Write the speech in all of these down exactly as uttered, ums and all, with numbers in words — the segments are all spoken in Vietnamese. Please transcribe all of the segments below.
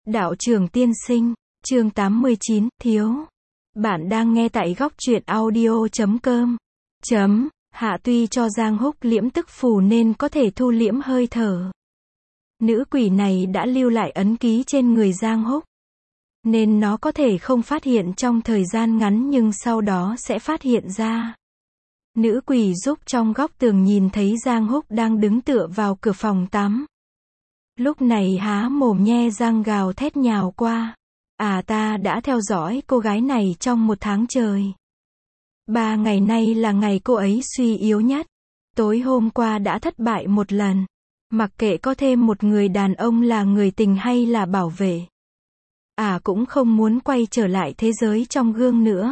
Đạo trưởng tiên sinh, chương tám mươi chín, thiếu. Bạn đang nghe tại góc truyện audio chấm com. Chấm, Hạ tuy cho Giang Húc liễm tức phù nên có thể thu liễm hơi thở. Nữ quỷ này đã lưu lại ấn ký trên người Giang Húc. Nên nó có thể không phát hiện trong thời gian ngắn nhưng sau đó sẽ phát hiện ra. Nữ quỷ giúp trong góc tường nhìn thấy Giang Húc đang đứng tựa vào cửa phòng tắm. Lúc này há mồm nhe răng gào thét nhào qua. À ta đã theo dõi cô gái này trong một tháng trời. Ba ngày nay là ngày cô ấy suy yếu nhất. Tối hôm qua đã thất bại một lần. Mặc kệ có thêm một người đàn ông là người tình hay là bảo vệ. À cũng không muốn quay trở lại thế giới trong gương nữa.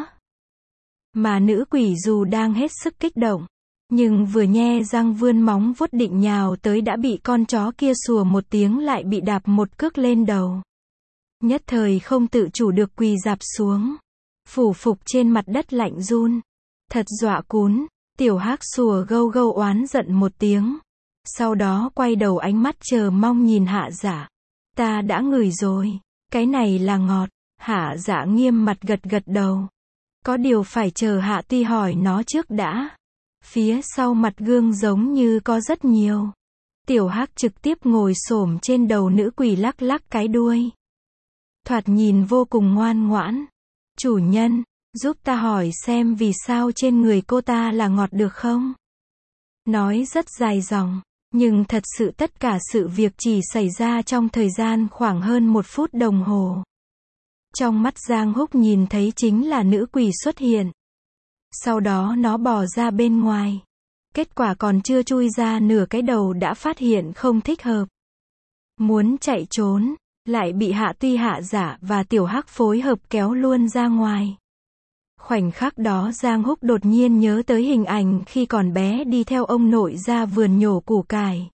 Mà nữ quỷ dù đang hết sức kích động. Nhưng vừa nhe răng vươn móng vuốt định nhào tới đã bị con chó kia sủa một tiếng lại bị đạp một cước lên đầu. Nhất thời không tự chủ được quỳ rạp xuống. Phủ phục trên mặt đất lạnh run. Thật dọa cún, tiểu hắc sủa gâu gâu oán giận một tiếng. Sau đó quay đầu ánh mắt chờ mong nhìn Hạ Dạ. Ta đã ngửi rồi, cái này là ngọt. Hạ Dạ nghiêm mặt gật gật đầu. Có điều phải chờ Hạ Tuy hỏi nó trước đã. Phía sau mặt gương giống như có rất nhiều. Tiểu hắc trực tiếp ngồi xổm trên đầu nữ quỷ lắc lắc cái đuôi. Thoạt nhìn vô cùng ngoan ngoãn. Chủ nhân, giúp ta hỏi xem vì sao trên người cô ta là ngọt được không? Nói rất dài dòng, nhưng thật sự tất cả sự việc chỉ xảy ra trong thời gian khoảng hơn một phút đồng hồ. Trong mắt Giang Húc nhìn thấy chính là nữ quỷ xuất hiện. Sau đó nó bò ra bên ngoài. Kết quả còn chưa chui ra nửa cái đầu đã phát hiện không thích hợp. Muốn chạy trốn, lại bị Hạ Tuy Hạ Dạ và Tiểu Hắc phối hợp kéo luôn ra ngoài. Khoảnh khắc đó Giang Húc đột nhiên nhớ tới hình ảnh khi còn bé đi theo ông nội ra vườn nhổ củ cải.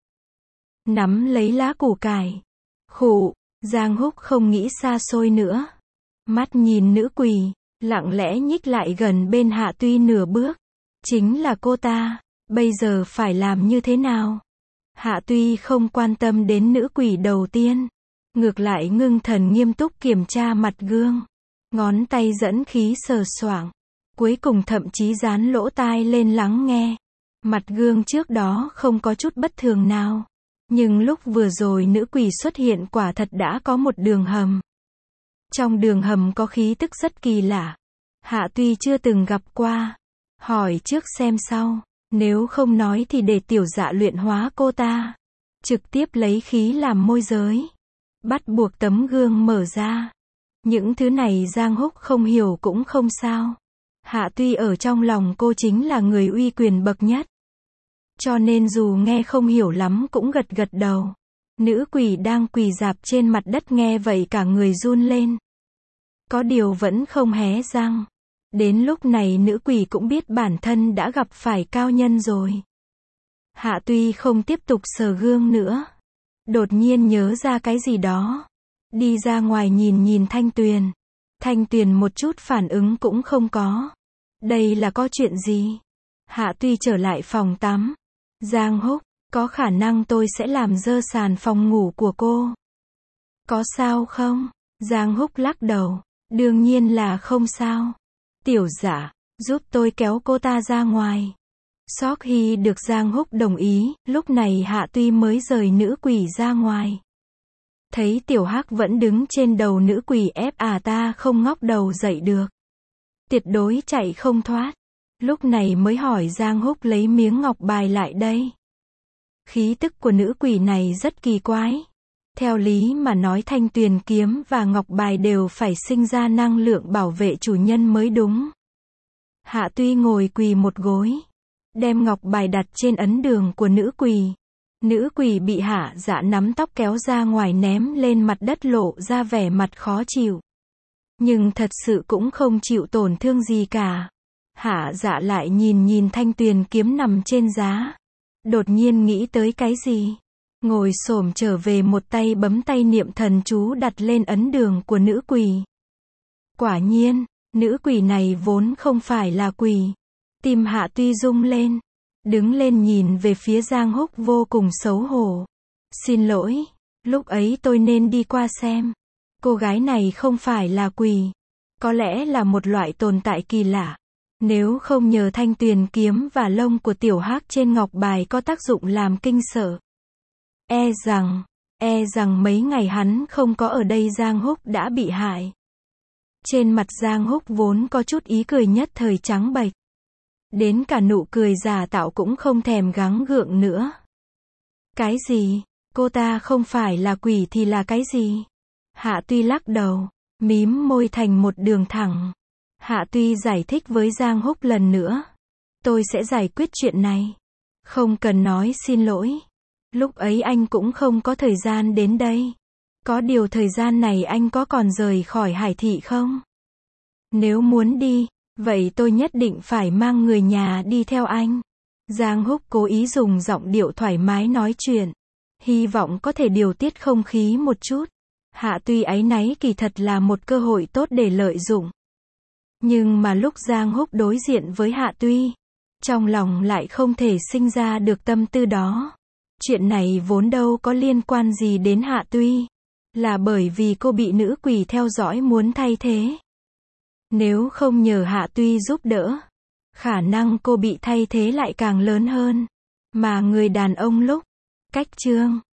Nắm lấy lá củ cải. Khụ, Giang Húc không nghĩ xa xôi nữa. Mắt nhìn nữ quỷ, lặng lẽ nhích lại gần bên Hạ Tuy nửa bước. Chính là cô ta, bây giờ phải làm như thế nào? Hạ Tuy không quan tâm đến nữ quỷ đầu tiên. Ngược lại ngưng thần nghiêm túc kiểm tra mặt gương. Ngón tay dẫn khí sờ soạng. Cuối cùng thậm chí dán lỗ tai lên lắng nghe. Mặt gương trước đó không có chút bất thường nào. Nhưng lúc vừa rồi nữ quỷ xuất hiện quả thật đã có một đường hầm. Trong đường hầm có khí tức rất kỳ lạ. Hạ Tuy chưa từng gặp qua. Hỏi trước xem sau. Nếu không nói thì để tiểu dạ luyện hóa cô ta. Trực tiếp lấy khí làm môi giới. Bắt buộc tấm gương mở ra. Những thứ này Giang Húc không hiểu cũng không sao. Hạ Tuy ở trong lòng cô chính là người uy quyền bậc nhất. Cho nên dù nghe không hiểu lắm cũng gật gật đầu. Nữ quỷ đang quỳ rạp trên mặt đất nghe vậy cả người run lên. Có điều vẫn không hé răng. Đến lúc này nữ quỷ cũng biết bản thân đã gặp phải cao nhân rồi. Hạ Tuy không tiếp tục sờ gương nữa. Đột nhiên nhớ ra cái gì đó. Đi ra ngoài nhìn nhìn Thanh Tuyền. Thanh Tuyền một chút phản ứng cũng không có. Đây là có chuyện gì? Hạ Tuy trở lại phòng tắm. Giang Húc, có khả năng tôi sẽ làm dơ sàn phòng ngủ của cô. Có sao không? Giang Húc lắc đầu. Đương nhiên là không sao. Tiểu dạ, giúp tôi kéo cô ta ra ngoài. Sóc Hy được Giang Húc đồng ý, lúc này Hạ Tuy mới rời nữ quỷ ra ngoài. Thấy Tiểu Hắc vẫn đứng trên đầu nữ quỷ ép à ta không ngóc đầu dậy được. Tuyệt đối chạy không thoát. Lúc này mới hỏi Giang Húc lấy miếng ngọc bài lại đây. Khí tức của nữ quỷ này rất kỳ quái. Theo lý mà nói Thanh Tuyền kiếm và ngọc bài đều phải sinh ra năng lượng bảo vệ chủ nhân mới đúng. Hạ Tuy ngồi quỳ một gối. Đem ngọc bài đặt trên ấn đường của nữ quỷ. Nữ quỷ bị Hạ Dạ nắm tóc kéo ra ngoài ném lên mặt đất lộ ra vẻ mặt khó chịu. Nhưng thật sự cũng không chịu tổn thương gì cả. Hạ Dạ lại nhìn nhìn Thanh Tuyền kiếm nằm trên giá. Đột nhiên nghĩ tới cái gì. Ngồi xổm trở về một tay bấm tay niệm thần chú đặt lên ấn đường của nữ quỷ. Quả nhiên, nữ quỷ này vốn không phải là quỷ. Tim Hạ Tuy rung lên. Đứng lên nhìn về phía Giang Húc vô cùng xấu hổ. Xin lỗi, lúc ấy tôi nên đi qua xem. Cô gái này không phải là quỷ. Có lẽ là một loại tồn tại kỳ lạ. Nếu không nhờ thanh tuyền kiếm và lông của tiểu hắc trên ngọc bài có tác dụng làm kinh sợ. E rằng, e rằng mấy ngày hắn không có ở đây Giang Húc đã bị hại. Trên mặt Giang Húc vốn có chút ý cười nhất thời trắng bệch. Đến cả nụ cười giả tạo cũng không thèm gắng gượng nữa. Cái gì? Cô ta không phải là quỷ thì là cái gì? Hạ Tuy lắc đầu, mím môi thành một đường thẳng. Hạ Tuy giải thích với Giang Húc lần nữa. Tôi sẽ giải quyết chuyện này. Không cần nói xin lỗi. Lúc ấy anh cũng không có thời gian đến đây. Có điều thời gian này anh có còn rời khỏi Hải Thị không? Nếu muốn đi, vậy tôi nhất định phải mang người nhà đi theo anh. Giang Húc cố ý dùng giọng điệu thoải mái nói chuyện. Hy vọng có thể điều tiết không khí một chút. Hạ Tuy áy náy kỳ thật là một cơ hội tốt để lợi dụng. Nhưng mà lúc Giang Húc đối diện với Hạ Tuy, trong lòng lại không thể sinh ra được tâm tư đó. Chuyện này vốn đâu có liên quan gì đến Hạ Tuy. Là bởi vì cô bị nữ quỷ theo dõi muốn thay thế. Nếu không nhờ Hạ Tuy giúp đỡ, khả năng cô bị thay thế lại càng lớn hơn. Mà người đàn ông lúc cách chương